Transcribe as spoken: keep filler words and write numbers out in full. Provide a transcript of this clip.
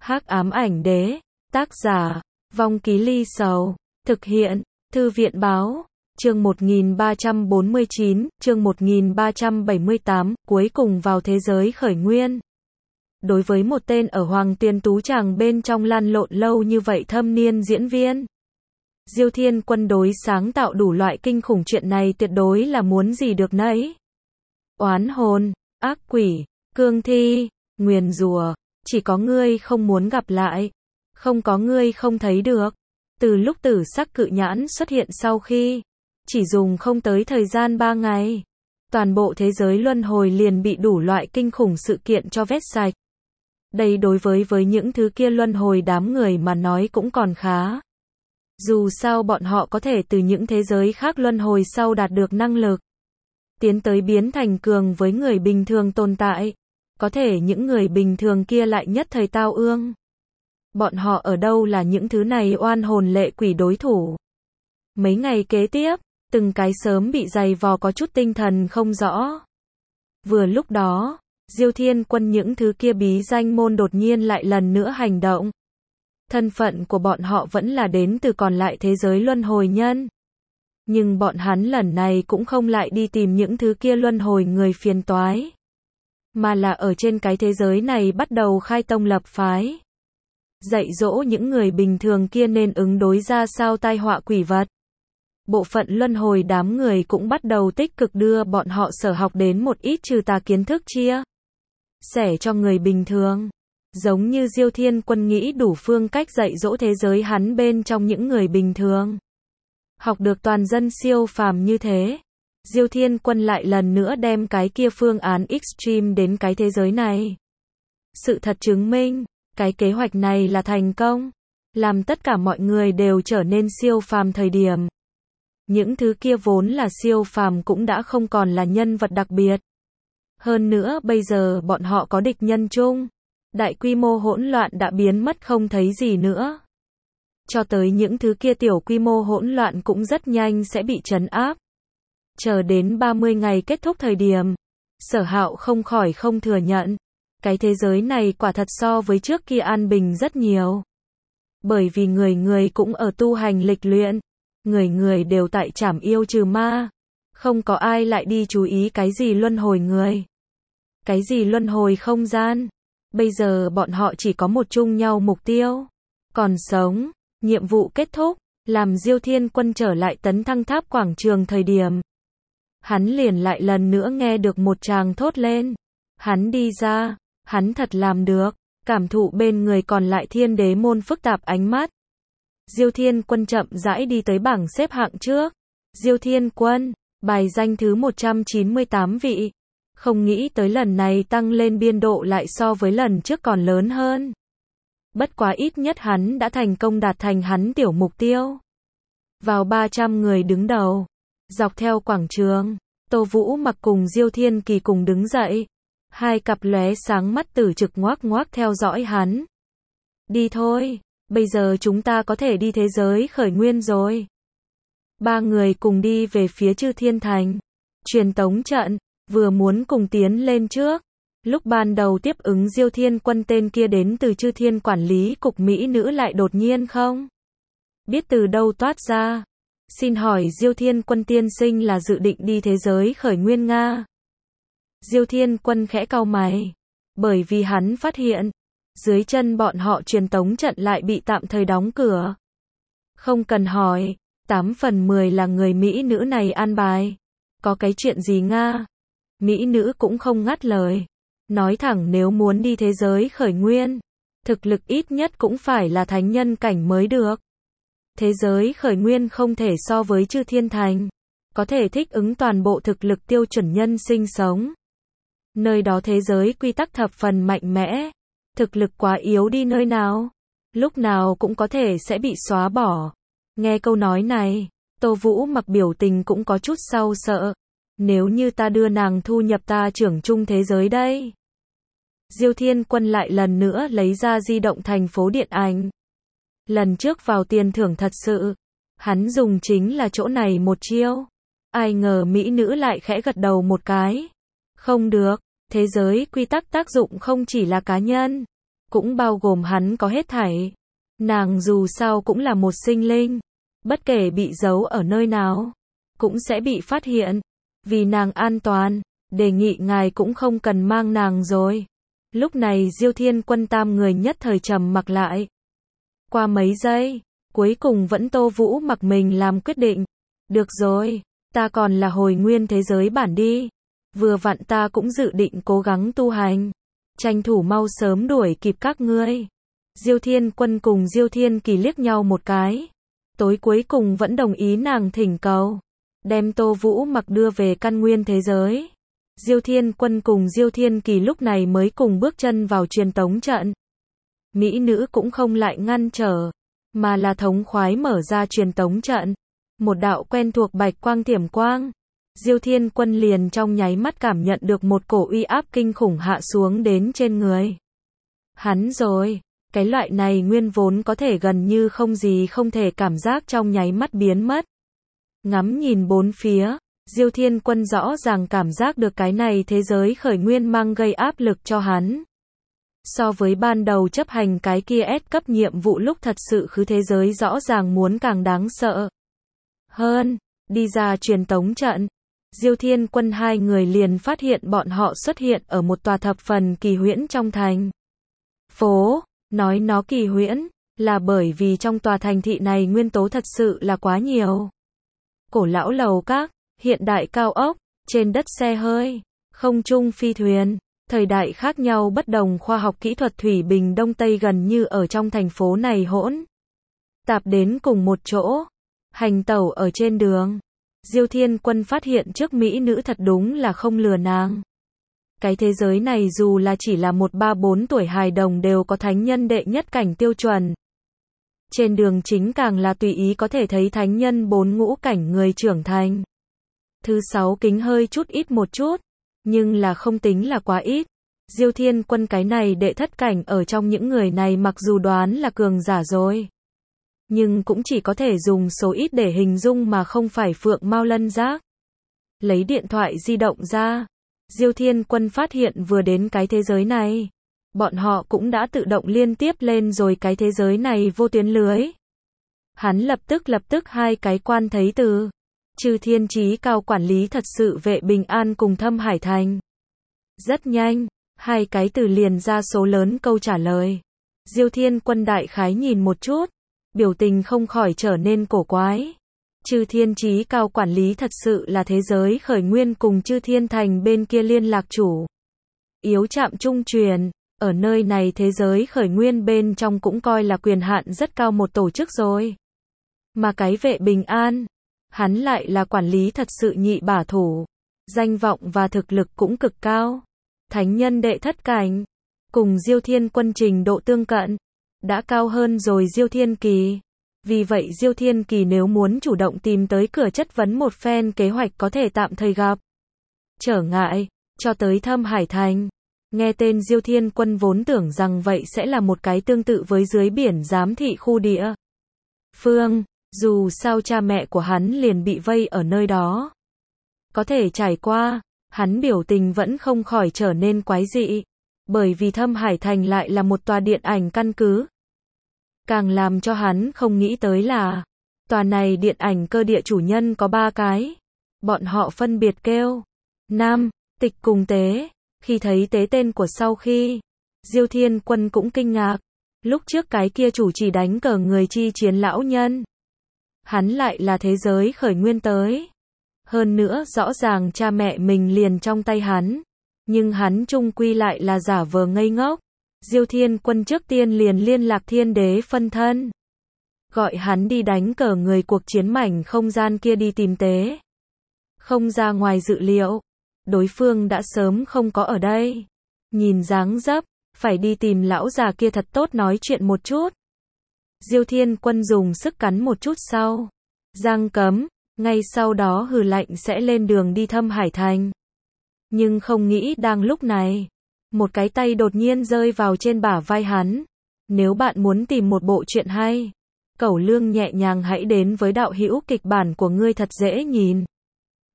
Hắc ám ảnh đế, tác giả, Vong Ký Ly Sầu, thực hiện, Thư viện báo, chương một nghìn ba trăm bốn mươi chín, chương một nghìn ba trăm bảy mươi tám, cuối cùng vào thế giới khởi nguyên. Đối với một tên ở Hoàng Tiền Tú Tràng bên trong lăn lộn lâu như vậy thâm niên diễn viên, Diêu Thiên Quân đối sáng tạo đủ loại kinh khủng chuyện này tuyệt đối là muốn gì được nấy. Oán hồn, ác quỷ, cương thi, nguyền rủa, chỉ có ngươi không muốn gặp lại, không có ngươi không thấy được. Từ lúc tử sắc cự nhãn xuất hiện sau khi, chỉ dùng không tới thời gian ba ngày, toàn bộ thế giới luân hồi liền bị đủ loại kinh khủng sự kiện cho vét sạch. Đây đối với với những thứ kia luân hồi đám người mà nói cũng còn khá. Dù sao bọn họ có thể từ những thế giới khác luân hồi sau đạt được năng lực, tiến tới biến thành cường với người bình thường tồn tại. Có thể những người bình thường kia lại nhất thời tao ương. Bọn họ ở đâu là những thứ này oan hồn lệ quỷ đối thủ. Mấy ngày kế tiếp, từng cái sớm bị dày vò có chút tinh thần không rõ. Vừa lúc đó, Diêu Thiên Quân những thứ kia bí danh môn đột nhiên lại lần nữa hành động. Thân phận của bọn họ vẫn là đến từ còn lại thế giới luân hồi nhân. Nhưng bọn hắn lần này cũng không lại đi tìm những thứ kia luân hồi người phiền toái, mà là ở trên cái thế giới này bắt đầu khai tông lập phái. Dạy dỗ những người bình thường kia nên ứng đối ra sao tai họa quỷ vật. Bộ phận luân hồi đám người cũng bắt đầu tích cực đưa bọn họ sở học đến một ít trừ tà kiến thức chia sẻ cho người bình thường. Giống như Diêu Thiên Quân nghĩ đủ phương cách dạy dỗ thế giới hắn bên trong những người bình thường học được toàn dân siêu phàm như thế. Diêu Thiên Quân lại lần nữa đem cái kia phương án extreme đến cái thế giới này. Sự thật chứng minh, cái kế hoạch này là thành công, làm tất cả mọi người đều trở nên siêu phàm thời điểm. Những thứ kia vốn là siêu phàm cũng đã không còn là nhân vật đặc biệt. Hơn nữa bây giờ bọn họ có địch nhân chung. Đại quy mô hỗn loạn đã biến mất không thấy gì nữa. Cho tới những thứ kia tiểu quy mô hỗn loạn cũng rất nhanh sẽ bị trấn áp. Chờ đến ba mươi ngày kết thúc thời điểm, Sở Hạo không khỏi không thừa nhận, cái thế giới này quả thật so với trước kia an bình rất nhiều. Bởi vì người người cũng ở tu hành lịch luyện, người người đều tại trảm yêu trừ ma, không có ai lại đi chú ý cái gì luân hồi người, cái gì luân hồi không gian. Bây giờ bọn họ chỉ có một chung nhau mục tiêu, còn sống. Nhiệm vụ kết thúc, làm Diêu Thiên Quân trở lại tấn thăng tháp quảng trường thời điểm, hắn liền lại lần nữa nghe được một tràng thốt lên. Hắn đi ra, hắn thật làm được, cảm thụ bên người còn lại thiên đế môn phức tạp ánh mắt. Diêu Thiên Quân chậm rãi đi tới bảng xếp hạng trước. Diêu Thiên Quân, bài danh thứ một trăm chín mươi tám vị. Không nghĩ tới lần này tăng lên biên độ lại so với lần trước còn lớn hơn. Bất quá ít nhất hắn đã thành công đạt thành hắn tiểu mục tiêu. Vào ba trăm người đứng đầu. Dọc theo quảng trường, Tô Vũ Mặc cùng Diêu Thiên Kỳ cùng đứng dậy. Hai cặp lóe sáng mắt tử trực ngoác ngoác theo dõi hắn. Đi thôi, bây giờ chúng ta có thể đi thế giới khởi nguyên rồi. Ba người cùng đi về phía Chư Thiên Thành. Truyền tống trận, vừa muốn cùng tiến lên trước. Lúc ban đầu tiếp ứng Diêu Thiên Quân tên kia đến từ Chư Thiên quản lý cục Mỹ nữ lại đột nhiên không biết từ đâu toát ra. Xin hỏi Diêu Thiên Quân tiên sinh là dự định đi thế giới khởi nguyên Nga? Diêu Thiên Quân khẽ cau mày, bởi vì hắn phát hiện, dưới chân bọn họ truyền tống trận lại bị tạm thời đóng cửa. Không cần hỏi, tám phần mười là người Mỹ nữ này an bài. Có cái chuyện gì Nga? Mỹ nữ cũng không ngắt lời. Nói thẳng nếu muốn đi thế giới khởi nguyên, thực lực ít nhất cũng phải là thánh nhân cảnh mới được. Thế giới khởi nguyên không thể so với Chư Thiên Thành, có thể thích ứng toàn bộ thực lực tiêu chuẩn nhân sinh sống. Nơi đó thế giới quy tắc thập phần mạnh mẽ, thực lực quá yếu đi nơi nào, lúc nào cũng có thể sẽ bị xóa bỏ. Nghe câu nói này, Tô Vũ Mặc biểu tình cũng có chút sau sợ. Nếu như ta đưa nàng thu nhập ta trưởng chung thế giới đây. Diêu Thiên Quân lại lần nữa lấy ra di động thành phố điện ảnh. Lần trước vào tiền thưởng thật sự, hắn dùng chính là chỗ này một chiêu. Ai ngờ mỹ nữ lại khẽ gật đầu một cái. Không được, thế giới quy tắc tác dụng không chỉ là cá nhân, cũng bao gồm hắn có hết thảy. Nàng dù sao cũng là một sinh linh, bất kể bị giấu ở nơi nào, cũng sẽ bị phát hiện. Vì nàng an toàn, đề nghị ngài cũng không cần mang nàng rồi. Lúc này Diêu Thiên Quân tam người nhất thời trầm mặc lại. Qua mấy giây, cuối cùng vẫn Tô Vũ mặc mình làm quyết định. Được rồi, ta còn là hồi nguyên thế giới bản đi. Vừa vặn ta cũng dự định cố gắng tu hành, tranh thủ mau sớm đuổi kịp các ngươi. Diêu Thiên Quân cùng Diêu Thiên Kỳ liếc nhau một cái. Tối cuối cùng vẫn đồng ý nàng thỉnh cầu, đem Tô Vũ mặc đưa về căn nguyên thế giới. Diêu Thiên Quân cùng Diêu Thiên Kỳ lúc này mới cùng bước chân vào truyền tống trận. Mỹ nữ cũng không lại ngăn trở, mà là thống khoái mở ra truyền tống trận. Một đạo quen thuộc bạch quang thiểm quang. Diêu Thiên Quân liền trong nháy mắt cảm nhận được một cổ uy áp kinh khủng hạ xuống đến trên người. Hắn rồi, cái loại này nguyên vốn có thể gần như không gì không thể cảm giác trong nháy mắt biến mất. Ngắm nhìn bốn phía, Diêu Thiên Quân rõ ràng cảm giác được cái này thế giới khởi nguyên mang gây áp lực cho hắn. So với ban đầu chấp hành cái kia S cấp nhiệm vụ lúc thật sự khứ thế giới rõ ràng muốn càng đáng sợ hơn. Đi ra truyền tống trận, Diêu Thiên Quân hai người liền phát hiện bọn họ xuất hiện ở một tòa thập phần kỳ huyễn trong thành phố. Nói nó kỳ huyễn, là bởi vì trong tòa thành thị này nguyên tố thật sự là quá nhiều. Cổ lão lầu các, hiện đại cao ốc, trên đất xe hơi, không trung phi thuyền, thời đại khác nhau bất đồng khoa học kỹ thuật thủy bình đông tây gần như ở trong thành phố này hỗn tạp đến cùng một chỗ. Hành tẩu ở trên đường, Diêu Thiên Quân phát hiện trước mỹ nữ thật đúng là không lừa nàng. Cái thế giới này dù là chỉ là một ba bốn tuổi hài đồng đều có thánh nhân đệ nhất cảnh tiêu chuẩn. Trên đường chính càng là tùy ý có thể thấy thánh nhân bốn ngũ cảnh người trưởng thành. Thứ sáu kính hơi chút ít một chút, nhưng là không tính là quá ít. Diêu Thiên Quân cái này đệ thất cảnh ở trong những người này mặc dù đoán là cường giả rồi, nhưng cũng chỉ có thể dùng số ít để hình dung mà không phải phượng mao lân giác. Lấy điện thoại di động ra, Diêu Thiên Quân phát hiện vừa đến cái thế giới này, bọn họ cũng đã tự động liên tiếp lên rồi cái thế giới này vô tuyến lưới. Hắn lập tức lập tức hai cái quan thấy từ Chư Thiên Chí Cao quản lý thật sự vệ bình an cùng Thâm Hải Thành. Rất nhanh, hai cái từ liền ra số lớn câu trả lời. Diêu Thiên Quân đại khái nhìn một chút, biểu tình không khỏi trở nên cổ quái. Chư Thiên Chí Cao quản lý thật sự là thế giới khởi nguyên cùng Chư Thiên Thành bên kia liên lạc chủ yếu trạm trung truyền, ở nơi này thế giới khởi nguyên bên trong cũng coi là quyền hạn rất cao một tổ chức rồi. Mà cái vệ bình an, hắn lại là quản lý thật sự nhị bả thủ, danh vọng và thực lực cũng cực cao. Thánh nhân đệ thất cảnh, cùng Diêu Thiên Quân trình độ tương cận, đã cao hơn rồi Diêu Thiên Kỳ. Vì vậy Diêu Thiên Kỳ nếu muốn chủ động tìm tới cửa chất vấn một phen kế hoạch có thể tạm thời gặp trở ngại, cho tới Thâm Hải Thành. Nghe tên Diêu Thiên Quân vốn tưởng rằng vậy sẽ là một cái tương tự với dưới biển giám thị khu địa phương, dù sao cha mẹ của hắn liền bị vây ở nơi đó. Có thể trải qua, hắn biểu tình vẫn không khỏi trở nên quái dị, bởi vì Thâm Hải Thành lại là một tòa điện ảnh căn cứ. Càng làm cho hắn không nghĩ tới là, tòa này điện ảnh cơ địa chủ nhân có ba cái. Bọn họ phân biệt kêu Nam, Tịch cùng Tế. Khi thấy Tế tên của sau khi, Diêu Thiên Quân cũng kinh ngạc. Lúc trước cái kia chủ chỉ đánh cờ người chi chiến lão nhân, hắn lại là thế giới khởi nguyên tới. Hơn nữa rõ ràng cha mẹ mình liền trong tay hắn, nhưng hắn chung quy lại là giả vờ ngây ngốc. Diêu Thiên Quân trước tiên liền liên lạc Thiên Đế phân thân, gọi hắn đi đánh cờ người cuộc chiến mảnh không gian kia đi tìm Tế. Không ra ngoài dự liệu, đối phương đã sớm không có ở đây. Nhìn dáng dấp, phải đi tìm lão già kia thật tốt nói chuyện một chút. Diêu Thiên Quân dùng sức cắn một chút sau răng cấm, ngay sau đó hừ lạnh sẽ lên đường đi Thâm Hải Thành. Nhưng không nghĩ đang lúc này, một cái tay đột nhiên rơi vào trên bả vai hắn. Nếu bạn muốn tìm một bộ truyện hay, cẩu lương nhẹ nhàng hãy đến với đạo hữu kịch bản của ngươi thật dễ nhìn.